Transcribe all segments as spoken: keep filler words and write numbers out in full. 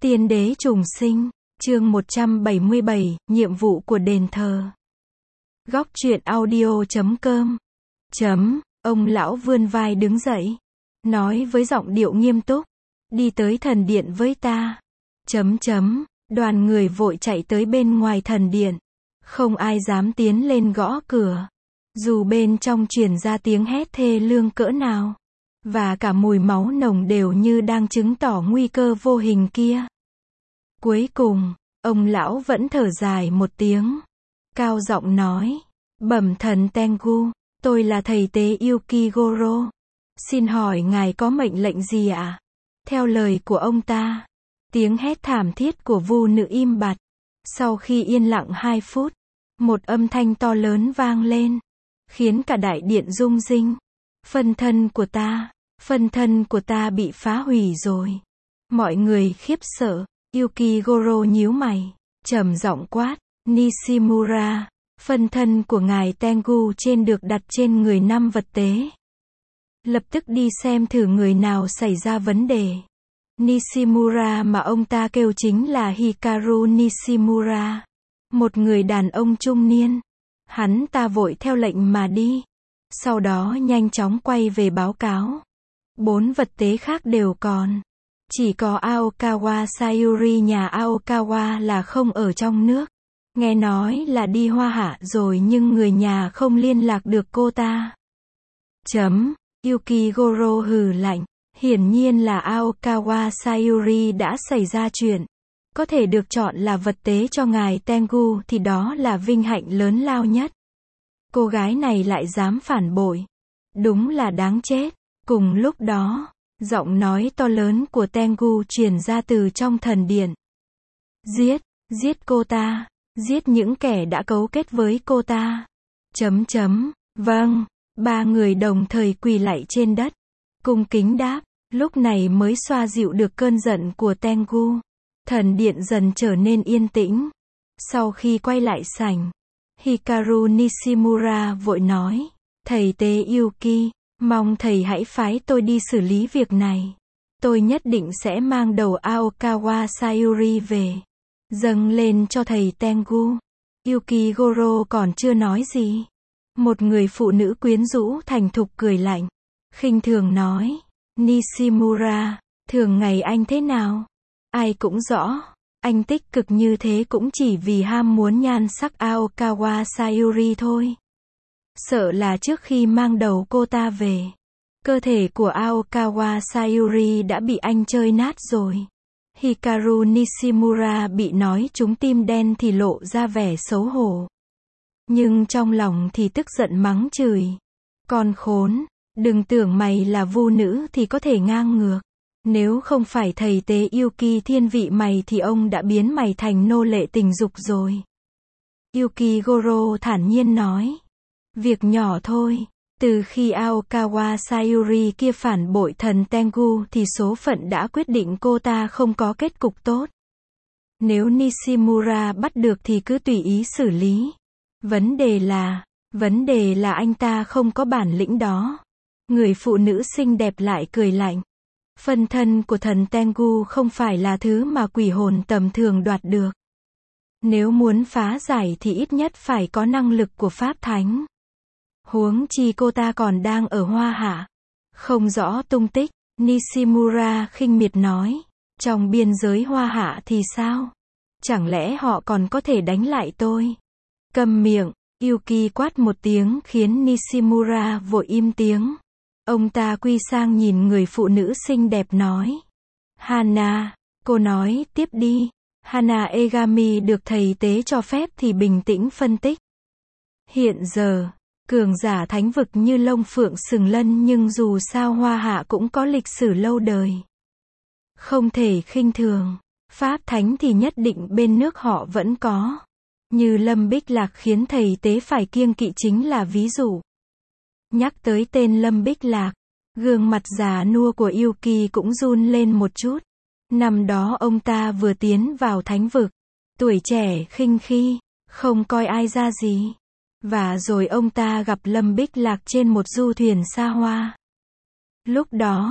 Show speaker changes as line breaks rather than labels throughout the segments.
Tiên đế trùng sinh, chương một trăm bảy mươi bảy, nhiệm vụ của đền thờ. Góc truyện audio chấm com. Chấm, ông lão vươn vai đứng dậy, nói với giọng điệu nghiêm túc, đi tới thần điện với ta. Chấm chấm, đoàn người vội chạy tới bên ngoài thần điện. Không ai dám tiến lên gõ cửa. Dù bên trong truyền ra tiếng hét thê lương cỡ nào. Và cả mùi máu nồng đều như đang chứng tỏ nguy cơ vô hình kia. Cuối cùng, ông lão vẫn thở dài một tiếng. Cao giọng nói, bẩm thần Tengu, tôi là thầy tế Yukigoro. Xin hỏi ngài có mệnh lệnh gì ạ? À? Theo lời của ông ta, tiếng hét thảm thiết của Vu nữ im bặt. Sau khi yên lặng hai phút, một âm thanh to lớn vang lên, khiến cả đại điện rung rinh. Phân thân của ta, phân thân của ta bị phá hủy rồi. Mọi người khiếp sợ. Yukigoro nhíu mày, trầm giọng quát, Nishimura, phân thân của ngài Tengu trên được đặt trên người năm vật tế. Lập tức đi xem thử người nào xảy ra vấn đề. Nishimura mà ông ta kêu chính là Hikaru Nishimura, một người đàn ông trung niên. Hắn ta vội theo lệnh mà đi, sau đó nhanh chóng quay về báo cáo. Bốn vật tế khác đều còn. Chỉ có Aokawa Sayuri nhà Aokawa là không ở trong nước. Nghe nói là đi Hoa Hạ rồi nhưng người nhà không liên lạc được cô ta. Chấm, Yukigoro hừ lạnh. Hiển nhiên là Aokawa Sayuri đã xảy ra chuyện. Có thể được chọn là vật tế cho ngài Tengu thì đó là vinh hạnh lớn lao nhất. Cô gái này lại dám phản bội. Đúng là đáng chết. Cùng lúc đó, giọng nói to lớn của Tengu truyền ra từ trong thần điện. Giết, giết cô ta, giết những kẻ đã cấu kết với cô ta. Chấm chấm, vâng, ba người đồng thời quỳ lạy trên đất. Cung kính đáp, lúc này mới xoa dịu được cơn giận của Tengu. Thần điện dần trở nên yên tĩnh. Sau khi quay lại sảnh, Hikaru Nishimura vội nói, thầy tế Yuki, mong thầy hãy phái tôi đi xử lý việc này. Tôi nhất định sẽ mang đầu Aokawa Sayuri về, dâng lên cho thầy Tengu. Yukigoro còn chưa nói gì. Một người phụ nữ quyến rũ thành thục cười lạnh, khinh thường nói, Nishimura, thường ngày anh thế nào? Ai cũng rõ, anh tích cực như thế cũng chỉ vì ham muốn nhan sắc Aokawa Sayuri thôi. Sợ là trước khi mang đầu cô ta về, cơ thể của Aokawa Sayuri đã bị anh chơi nát rồi. Hikaru Nishimura bị nói trúng tim đen thì lộ ra vẻ xấu hổ. Nhưng trong lòng thì tức giận mắng chửi. Con khốn, đừng tưởng mày là vu nữ thì có thể ngang ngược. Nếu không phải thầy tế Yuki thiên vị mày thì ông đã biến mày thành nô lệ tình dục rồi. Yukigoro thản nhiên nói. Việc nhỏ thôi, từ khi Aokawa Sayuri kia phản bội thần Tengu thì số phận đã quyết định cô ta không có kết cục tốt. Nếu Nishimura bắt được thì cứ tùy ý xử lý. Vấn đề là, vấn đề là anh ta không có bản lĩnh đó. Người phụ nữ xinh đẹp lại cười lạnh. Phân thân của thần Tengu không phải là thứ mà quỷ hồn tầm thường đoạt được. Nếu muốn phá giải thì ít nhất phải có năng lực của Pháp Thánh. Huống chi cô ta còn đang ở Hoa Hạ, không rõ tung tích. Nishimura khinh miệt nói, trong biên giới Hoa Hạ thì sao? Chẳng lẽ họ còn có thể đánh lại tôi? Câm miệng, Yuki quát một tiếng khiến Nishimura vội im tiếng. Ông ta quy sang nhìn người phụ nữ xinh đẹp nói, Hana, cô nói tiếp đi. Hana Egami được thầy tế cho phép thì bình tĩnh phân tích. Hiện giờ, cường giả thánh vực như Long Phượng Sừng Lân nhưng dù sao Hoa Hạ cũng có lịch sử lâu đời. Không thể khinh thường. Pháp Thánh thì nhất định bên nước họ vẫn có. Như Lâm Bích Lạc khiến thầy tế phải kiêng kỵ chính là ví dụ. Nhắc tới tên Lâm Bích Lạc, gương mặt già nua của Yuki cũng run lên một chút. Năm đó ông ta vừa tiến vào thánh vực, tuổi trẻ khinh khi, không coi ai ra gì. Và rồi ông ta gặp Lâm Bích Lạc trên một du thuyền xa hoa. Lúc đó,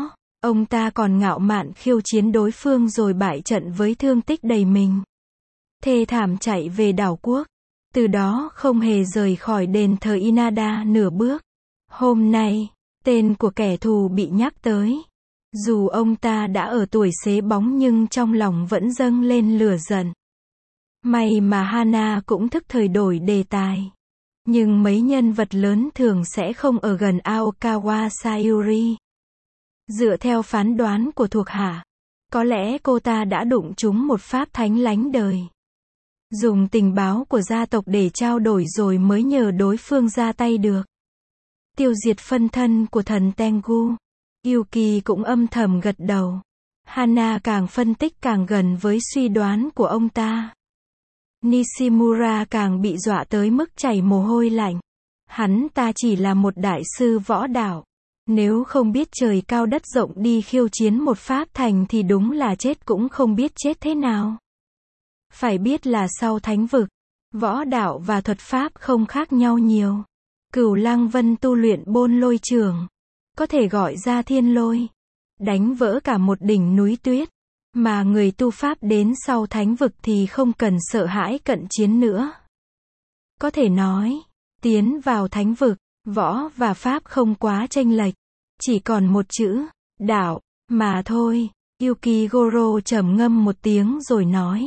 Ông ta còn ngạo mạn khiêu chiến đối phương rồi bại trận với thương tích đầy mình. Thê thảm chạy về đảo quốc. Từ đó không hề rời khỏi đền thờ Inada nửa bước. Hôm nay, tên của kẻ thù bị nhắc tới. Dù ông ta đã ở tuổi xế bóng nhưng trong lòng vẫn dâng lên lửa giận. May mà Hana cũng thức thời đổi đề tài. Nhưng mấy nhân vật lớn thường sẽ không ở gần Aokawa Sayuri. Dựa theo phán đoán của thuộc hạ, có lẽ cô ta đã đụng trúng một pháp thánh lánh đời. Dùng tình báo của gia tộc để trao đổi rồi mới nhờ đối phương ra tay được. Tiêu diệt phân thân của thần Tengu. Yuki cũng âm thầm gật đầu. Hana càng phân tích càng gần với suy đoán của ông ta. Nishimura càng bị dọa tới mức chảy mồ hôi lạnh. Hắn ta chỉ là một đại sư võ đạo. Nếu không biết trời cao đất rộng đi khiêu chiến một pháp thành thì đúng là chết cũng không biết chết thế nào. Phải biết là sau thánh vực, võ đạo và thuật pháp không khác nhau nhiều. Cửu Lăng Vân tu luyện Bôn Lôi Trưởng, có thể gọi ra thiên lôi, đánh vỡ cả một đỉnh núi tuyết. Mà người tu pháp đến sau thánh vực thì không cần sợ hãi cận chiến nữa. Có thể nói, tiến vào thánh vực, võ và pháp không quá chênh lệch, chỉ còn một chữ, đạo, mà thôi. Yukigoro trầm ngâm một tiếng rồi nói.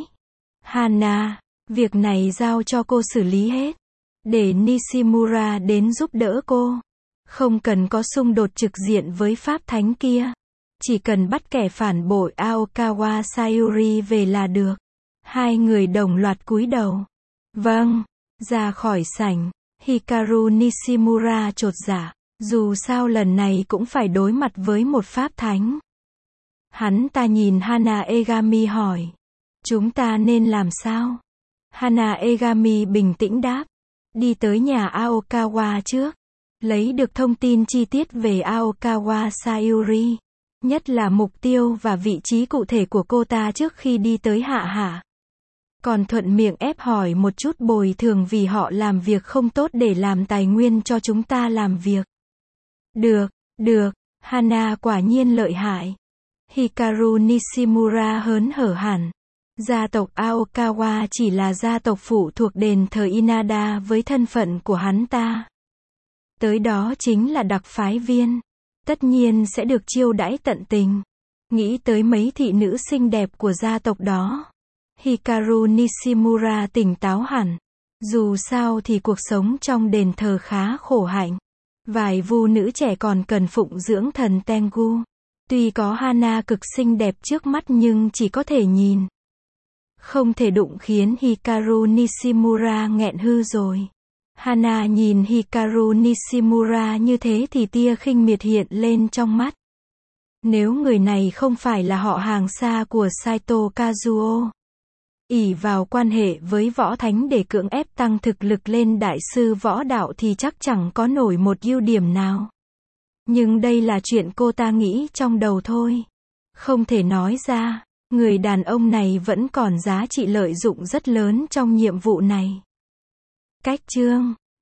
Hana, việc này giao cho cô xử lý hết. Để Nishimura đến giúp đỡ cô. Không cần có xung đột trực diện với pháp thánh kia. Chỉ cần bắt kẻ phản bội Aokawa Sayuri về là được. Hai người đồng loạt cúi đầu. Vâng. Ra khỏi sảnh, Hikaru Nishimura chột dạ. Dù sao lần này cũng phải đối mặt với một pháp thánh. Hắn ta nhìn Hana Egami hỏi. Chúng ta nên làm sao? Hana Egami bình tĩnh đáp. Đi tới nhà Aokawa trước. Lấy được thông tin chi tiết về Aokawa Sayuri. Nhất là mục tiêu và vị trí cụ thể của cô ta trước khi đi tới Hạ Hạ. Còn thuận miệng ép hỏi một chút bồi thường vì họ làm việc không tốt để làm tài nguyên cho chúng ta làm việc. Được, được, Hana quả nhiên lợi hại. Hikaru Nishimura hớn hở hẳn. Gia tộc Aokawa chỉ là gia tộc phụ thuộc đền thờ Inada với thân phận của hắn ta. Tới đó chính là đặc phái viên. Tất nhiên sẽ được chiêu đãi tận tình. Nghĩ tới mấy thị nữ xinh đẹp của gia tộc đó. Hikaru Nishimura tỉnh táo hẳn. Dù sao thì cuộc sống trong đền thờ khá khổ hạnh. Vài vu nữ trẻ còn cần phụng dưỡng thần Tengu. Tuy có Hana cực xinh đẹp trước mắt nhưng chỉ có thể nhìn. Không thể đụng khiến Hikaru Nishimura nghẹn hư rồi. Hana nhìn Hikaru Nishimura như thế thì tia khinh miệt hiện lên trong mắt. Nếu người này không phải là họ hàng xa của Saito Kazuo, ỷ vào quan hệ với võ thánh để cưỡng ép tăng thực lực lên đại sư võ đạo thì chắc chẳng có nổi một ưu điểm nào. Nhưng đây là chuyện cô ta nghĩ trong đầu thôi. Không thể nói ra, người đàn ông này vẫn còn giá trị lợi dụng rất lớn trong nhiệm vụ này. Cách chương